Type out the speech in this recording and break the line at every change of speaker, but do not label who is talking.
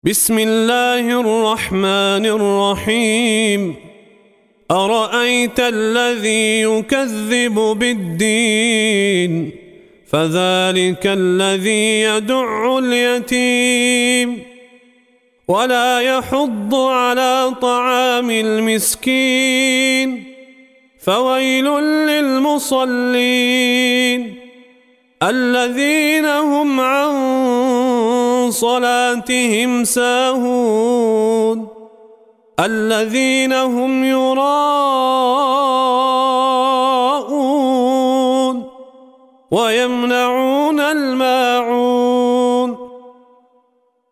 بسم الله الرحمن الرحيم. أرأيت الذي يكذب بالدين فذلك الذي يدع اليتيم ولا يحض على طعام المسكين فويل للمصلين الذين هم عن صلاتهم ساهون الذين هم يراءون ويمنعون الماعون